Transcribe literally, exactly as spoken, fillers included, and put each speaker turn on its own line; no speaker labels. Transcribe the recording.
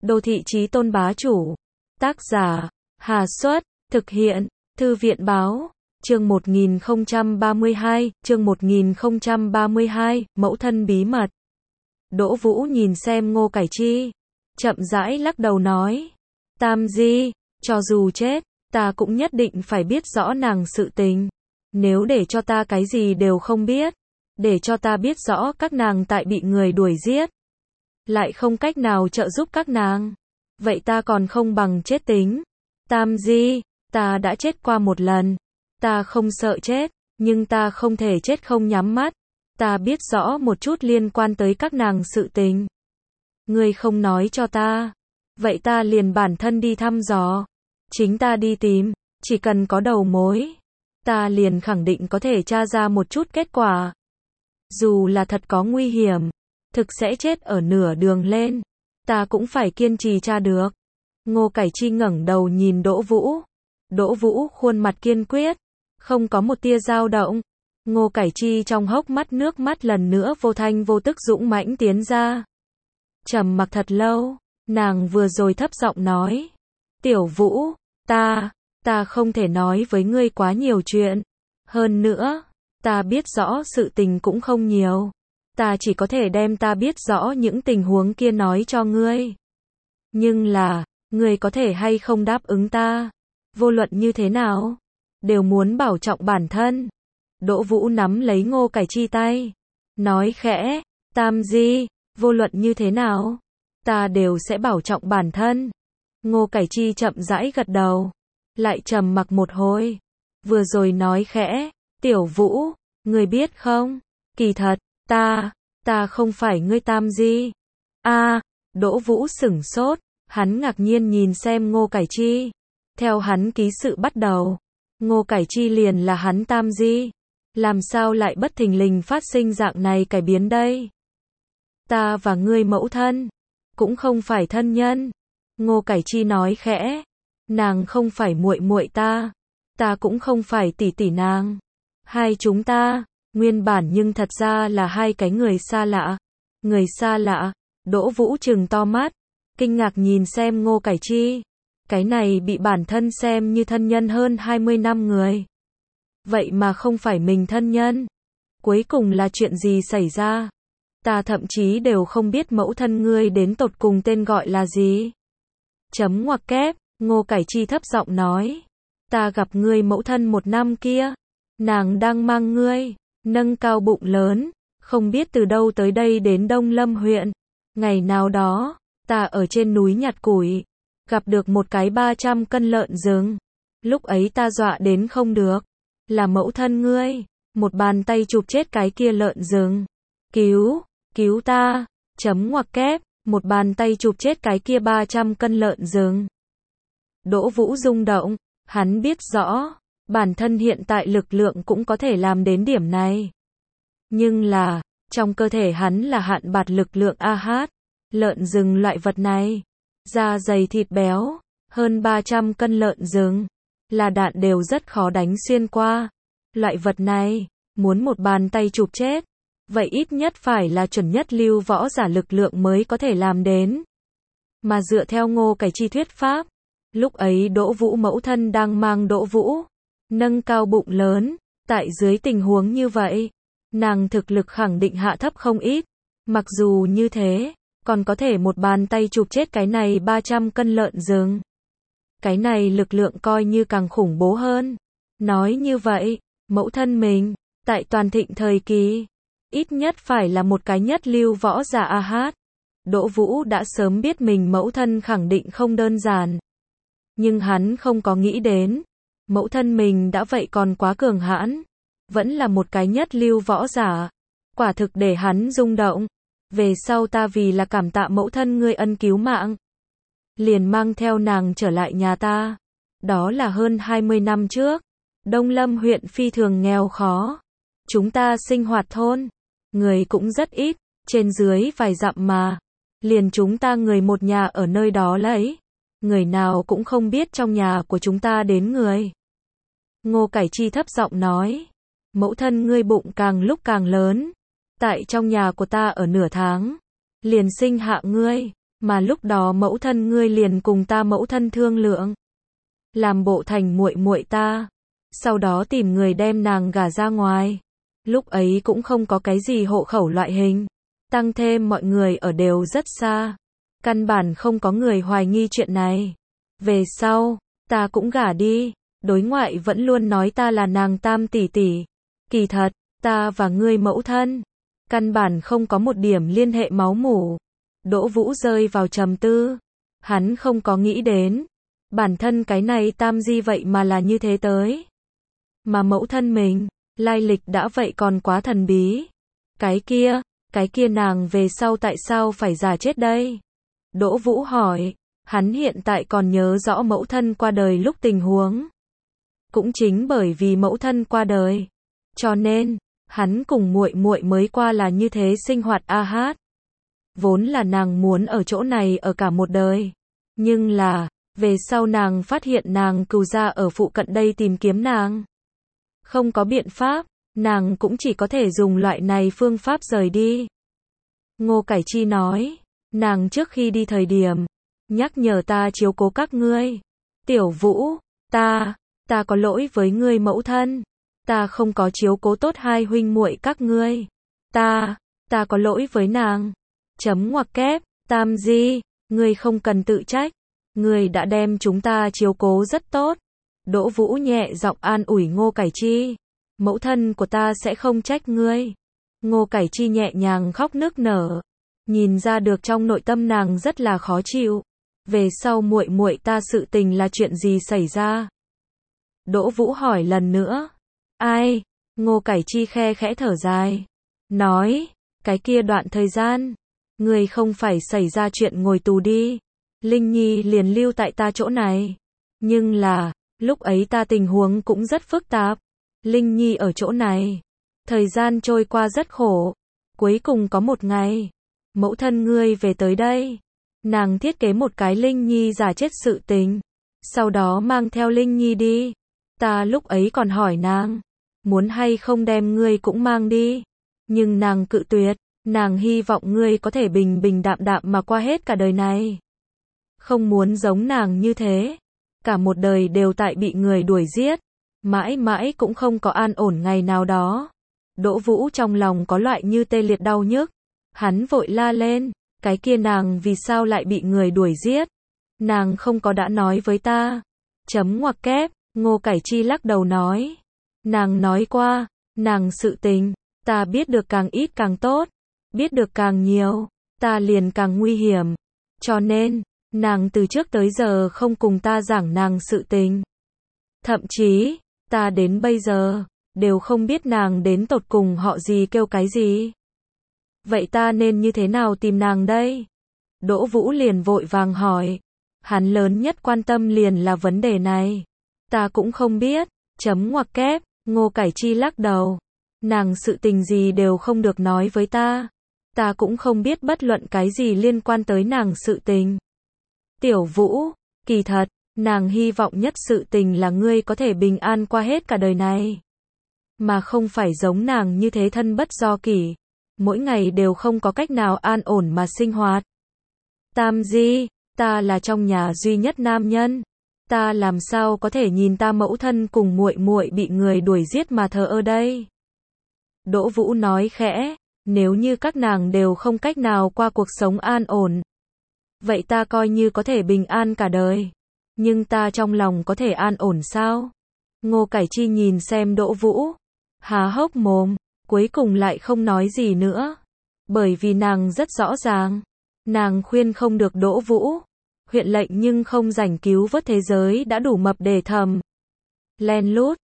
Đô thị chí tôn bá chủ. Tác giả, Hà Xuất, thực hiện, Thư viện báo, chương một nghìn không trăm ba mươi hai, chương một nghìn không trăm ba mươi hai, mẫu thân bí mật. Đỗ Vũ nhìn xem Ngô Cải Chi, chậm rãi lắc đầu nói, Tam Di, cho dù chết, ta cũng nhất định phải biết rõ nàng sự tình. Nếu để cho ta cái gì đều không biết, để cho ta biết rõ các nàng tại bị người đuổi giết, lại không cách nào trợ giúp các nàng, vậy ta còn không bằng chết tính. Tam Di, ta đã chết qua một lần, ta không sợ chết, nhưng ta không thể chết không nhắm mắt. Ta biết rõ một chút liên quan tới các nàng sự tình. Ngươi không nói cho ta, vậy ta liền bản thân đi thăm dò, chính ta đi tìm, chỉ cần có đầu mối, ta liền khẳng định có thể tra ra một chút kết quả. Dù là thật có nguy hiểm, thực sẽ chết ở nửa đường lên, ta cũng phải kiên trì tra được. Ngô Cải Chi ngẩng đầu nhìn Đỗ Vũ. Đỗ Vũ khuôn mặt kiên quyết, không có một tia dao động. Ngô Cải Chi trong hốc mắt nước mắt lần nữa vô thanh vô tức dũng mãnh tiến ra. Trầm mặc thật lâu, nàng vừa rồi thấp giọng nói, Tiểu Vũ, ta, ta không thể nói với ngươi quá nhiều chuyện. Hơn nữa, ta biết rõ sự tình cũng không nhiều. Ta chỉ có thể đem ta biết rõ những tình huống kia nói cho ngươi. Nhưng là, ngươi có thể hay không đáp ứng ta? Vô luận như thế nào, đều muốn bảo trọng bản thân. Đỗ Vũ nắm lấy Ngô Cải Chi tay, nói khẽ, Tam Di, vô luận như thế nào, ta đều sẽ bảo trọng bản thân. Ngô Cải Chi chậm rãi gật đầu, lại trầm mặc một hồi, vừa rồi nói khẽ, Tiểu Vũ, ngươi biết không, kỳ thật, ta, ta không phải ngươi Tam Di. A, Đỗ Vũ sửng sốt, hắn ngạc nhiên nhìn xem Ngô Cải Chi. Theo hắn ký sự bắt đầu, Ngô Cải Chi liền là hắn Tam Di. Làm sao lại bất thình lình phát sinh dạng này cải biến đây? Ta và ngươi mẫu thân, cũng không phải thân nhân. Ngô Cải Chi nói khẽ, nàng không phải muội muội ta, ta cũng không phải tỷ tỷ nàng. Hai chúng ta, nguyên bản nhưng thật ra là hai cái người xa lạ. Người xa lạ, Đỗ Vũ trừng to mắt, kinh ngạc nhìn xem Ngô Cải Chi. Cái này bị bản thân xem như thân nhân hơn hai mươi năm người. Vậy mà không phải mình thân nhân. Cuối cùng là chuyện gì xảy ra? Ta thậm chí đều không biết mẫu thân ngươi đến tột cùng tên gọi là gì. Chấm ngoặc kép, Ngô Cải Chi thấp giọng nói. Ta gặp ngươi mẫu thân một năm kia. Nàng đang mang ngươi, nâng cao bụng lớn, không biết từ đâu tới đây đến Đông Lâm huyện. Ngày nào đó, ta ở trên núi nhặt củi, gặp được một cái ba trăm cân lợn rừng. Lúc ấy ta dọa đến không được. Là mẫu thân ngươi, một bàn tay chụp chết cái kia lợn rừng. Cứu, cứu ta, chấm ngoặc kép, một bàn tay chụp chết cái kia ba trăm cân lợn rừng. Đỗ Vũ rung động, hắn biết rõ, bản thân hiện tại lực lượng cũng có thể làm đến điểm này. Nhưng là, trong cơ thể hắn là hạn bạc lực lượng a hát, lợn rừng loại vật này, da dày thịt béo, hơn ba trăm cân lợn rừng, là đạn đều rất khó đánh xuyên qua. Loại vật này, muốn một bàn tay chụp chết, vậy ít nhất phải là chuẩn nhất lưu võ giả lực lượng mới có thể làm đến. Mà dựa theo Ngô Cải Chi thuyết pháp, lúc ấy Đỗ Vũ mẫu thân đang mang Đỗ Vũ, nâng cao bụng lớn, tại dưới tình huống như vậy, nàng thực lực khẳng định hạ thấp không ít. Mặc dù như thế, còn có thể một bàn tay chụp chết cái này ba trăm cân lợn rừng. Cái này lực lượng coi như càng khủng bố hơn. Nói như vậy, mẫu thân mình, tại toàn thịnh thời kỳ, ít nhất phải là một cái nhất lưu võ giả a hát. Đỗ Vũ đã sớm biết mình mẫu thân khẳng định không đơn giản. Nhưng hắn không có nghĩ đến, mẫu thân mình đã vậy còn quá cường hãn, vẫn là một cái nhất lưu võ giả. Quả thực để hắn rung động. Về sau ta vì là cảm tạ mẫu thân ngươi ân cứu mạng, liền mang theo nàng trở lại nhà ta. Đó là hơn hai mươi năm trước. Đông Lâm huyện phi thường nghèo khó. Chúng ta sinh hoạt thôn, người cũng rất ít, trên dưới vài dặm mà. Liền chúng ta người một nhà ở nơi đó lấy. Người nào cũng không biết trong nhà của chúng ta đến người. Ngô Cải Chi thấp giọng nói. Mẫu thân ngươi bụng càng lúc càng lớn. Tại trong nhà của ta ở nửa tháng, liền sinh hạ ngươi. Mà lúc đó mẫu thân ngươi liền cùng ta mẫu thân thương lượng, làm bộ thành muội muội ta, sau đó tìm người đem nàng gả ra ngoài. Lúc ấy cũng không có cái gì hộ khẩu loại hình, tăng thêm mọi người ở đều rất xa, căn bản không có người hoài nghi chuyện này. Về sau, ta cũng gả đi, đối ngoại vẫn luôn nói ta là nàng tam tỷ tỷ. Kỳ thật, ta và ngươi mẫu thân, căn bản không có một điểm liên hệ máu mủ. Đỗ Vũ rơi vào trầm tư, hắn không có nghĩ đến, bản thân cái này tam di vậy mà là như thế tới. Mà mẫu thân mình, lai lịch đã vậy còn quá thần bí. Cái kia, cái kia nàng về sau tại sao phải giả chết đây? Đỗ Vũ hỏi, hắn hiện tại còn nhớ rõ mẫu thân qua đời lúc tình huống. Cũng chính bởi vì mẫu thân qua đời, cho nên, hắn cùng muội muội mới qua là như thế sinh hoạt a hát. Vốn là nàng muốn ở chỗ này ở cả một đời. Nhưng là, về sau nàng phát hiện nàng cừu gia ở phụ cận đây tìm kiếm nàng. Không có biện pháp, nàng cũng chỉ có thể dùng loại này phương pháp rời đi. Ngô Cải Chi nói, nàng trước khi đi thời điểm, nhắc nhở ta chiếu cố các ngươi. Tiểu Vũ, ta, ta có lỗi với ngươi mẫu thân. Ta không có chiếu cố tốt hai huynh muội các ngươi. Ta, ta có lỗi với nàng. Chấm ngoặc kép, tam di, ngươi không cần tự trách. Ngươi đã đem chúng ta chiếu cố rất tốt. Đỗ Vũ nhẹ giọng an ủi Ngô Cải Chi. Mẫu thân của ta sẽ không trách ngươi. Ngô Cải Chi nhẹ nhàng khóc nức nở. Nhìn ra được trong nội tâm nàng rất là khó chịu. Về sau muội muội ta sự tình là chuyện gì xảy ra? Đỗ Vũ hỏi lần nữa. Ai? Ngô Cải Chi khe khẽ thở dài. Nói, cái kia đoạn thời gian, ngươi không phải xảy ra chuyện ngồi tù đi. Linh Nhi liền lưu tại ta chỗ này. Nhưng là, lúc ấy ta tình huống cũng rất phức tạp. Linh Nhi ở chỗ này. Thời gian trôi qua rất khổ. Cuối cùng có một ngày, mẫu thân ngươi về tới đây. Nàng thiết kế một cái Linh Nhi giả chết sự tình. Sau đó mang theo Linh Nhi đi. Ta lúc ấy còn hỏi nàng, muốn hay không đem ngươi cũng mang đi. Nhưng nàng cự tuyệt, nàng hy vọng ngươi có thể bình bình đạm đạm mà qua hết cả đời này. Không muốn giống nàng như thế. Cả một đời đều tại bị người đuổi giết. Mãi mãi cũng không có an ổn ngày nào đó. Đỗ Vũ trong lòng có loại như tê liệt đau nhức. Hắn vội la lên, cái kia nàng vì sao lại bị người đuổi giết? Nàng không có đã nói với ta. Chấm ngoặc kép, Ngô Cải Chi lắc đầu nói. Nàng nói qua, nàng sự tình, ta biết được càng ít càng tốt. Biết được càng nhiều, ta liền càng nguy hiểm. Cho nên, nàng từ trước tới giờ không cùng ta giảng nàng sự tình. Thậm chí, ta đến bây giờ, đều không biết nàng đến tột cùng họ gì kêu cái gì. Vậy ta nên như thế nào tìm nàng đây? Đỗ Vũ liền vội vàng hỏi. Hắn lớn nhất quan tâm liền là vấn đề này. Ta cũng không biết. Chấm ngoặc kép, Ngô Cải Chi lắc đầu. Nàng sự tình gì đều không được nói với ta. Ta cũng không biết bất luận cái gì liên quan tới nàng sự tình. Tiểu Vũ, kỳ thật, nàng hy vọng nhất sự tình là ngươi có thể bình an qua hết cả đời này. Mà không phải giống nàng như thế thân bất do kỷ. Mỗi ngày đều không có cách nào an ổn mà sinh hoạt. Tam di, ta là trong nhà duy nhất nam nhân. Ta làm sao có thể nhìn ta mẫu thân cùng muội muội bị người đuổi giết mà thờ ơ đây? Đỗ Vũ nói khẽ, nếu như các nàng đều không cách nào qua cuộc sống an ổn, vậy ta coi như có thể bình an cả đời. Nhưng ta trong lòng có thể an ổn sao? Ngô Cải Chi nhìn xem Đỗ Vũ, há hốc mồm, cuối cùng lại không nói gì nữa. Bởi vì nàng rất rõ ràng, nàng khuyên không được Đỗ Vũ. Huyện lệnh nhưng không rảnh cứu vớt thế giới đã đủ mập để thầm. Len lút,